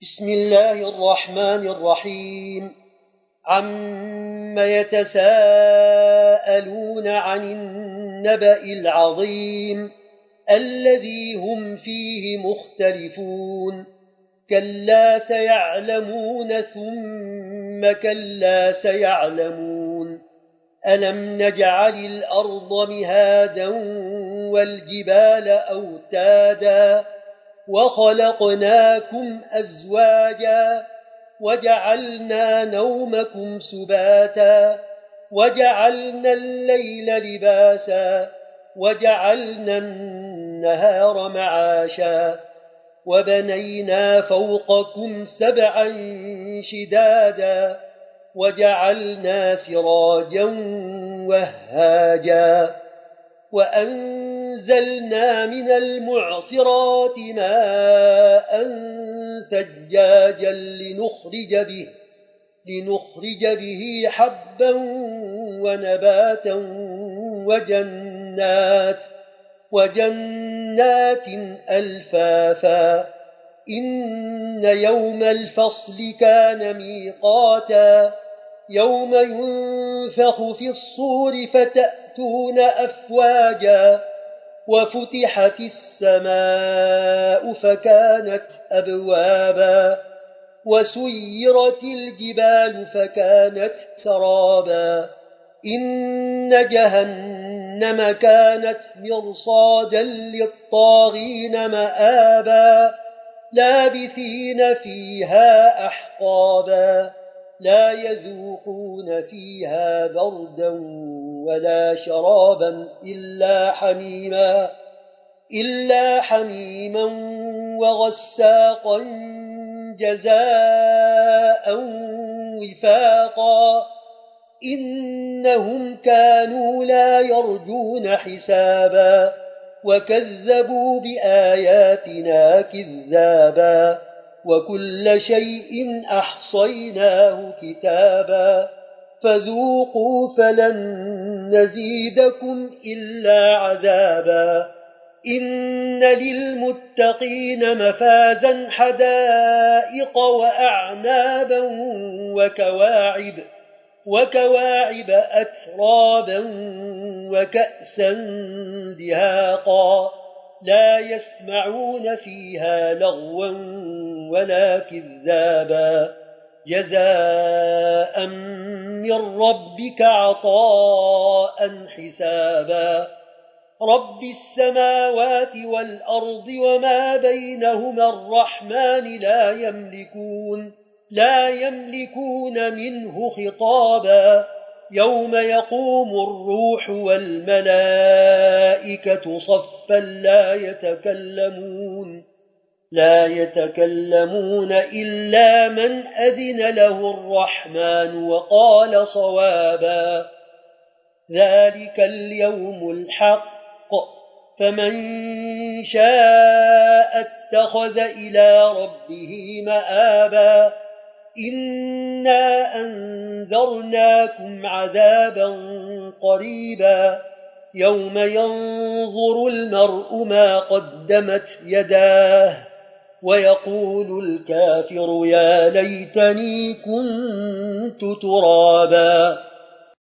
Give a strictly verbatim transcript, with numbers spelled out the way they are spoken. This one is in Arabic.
بسم الله الرحمن الرحيم. عم يتساءلون عن النبأ العظيم الذي هم فيه مختلفون. كلا سيعلمون ثم كلا سيعلمون. ألم نجعل الأرض مهادا والجبال أوتادا وخلقناكم أزواجا وجعلنا نومكم سباتا وجعلنا الليل لباسا وجعلنا النهار معاشا وبنينا فوقكم سبعا شدادا وجعلنا سراجا وهاجا وأنزلنا من المعصرات ماء ثجاجا لنخرج به, لنخرج به حبا ونباتا وجنات, وجنات ألفافا. إن يوم الفصل كان ميقاتا يوم ينفخ في الصور فتأتون أفواجا وفتحت السماء فكانت أبوابا وسيرت الجبال فكانت سرابا. إن جهنم كانت مرصادا للطاغين مآبا لابثين فيها أحقابا لا يذوقون فيها بردا ولا شرابا إلا حميما, إلا حميما وغساقا جزاء وفاقا. إنهم كانوا لا يرجون حسابا وكذبوا بآياتنا كذابا وكل شيء أحصيناه كتابا فذوقوا فلن نزيدكم إلا عذابا. إن للمتقين مفازا حدائق وأعنابا وكواعب, وكواعب أترابا وكأسا دهاقا لا يسمعون فيها لغوا ولا كذابا جزاء من ربك عطاء حسابا. رب السماوات والأرض وما بينهما الرحمن لا يملكون, لا يملكون منه خطابا. يوم يقوم الروح والملائكة صفا لا يتكلمون, لا يتكلمون إلا من أذن له الرحمن وقال صوابا. ذلك اليوم الحق فمن شاء اتخذ إلى ربه مآبا. إنا أنذرناكم عذابا قريبا يوم ينظر المرء ما قدمت يداه ويقول الكافر يا ليتني كنت ترابا.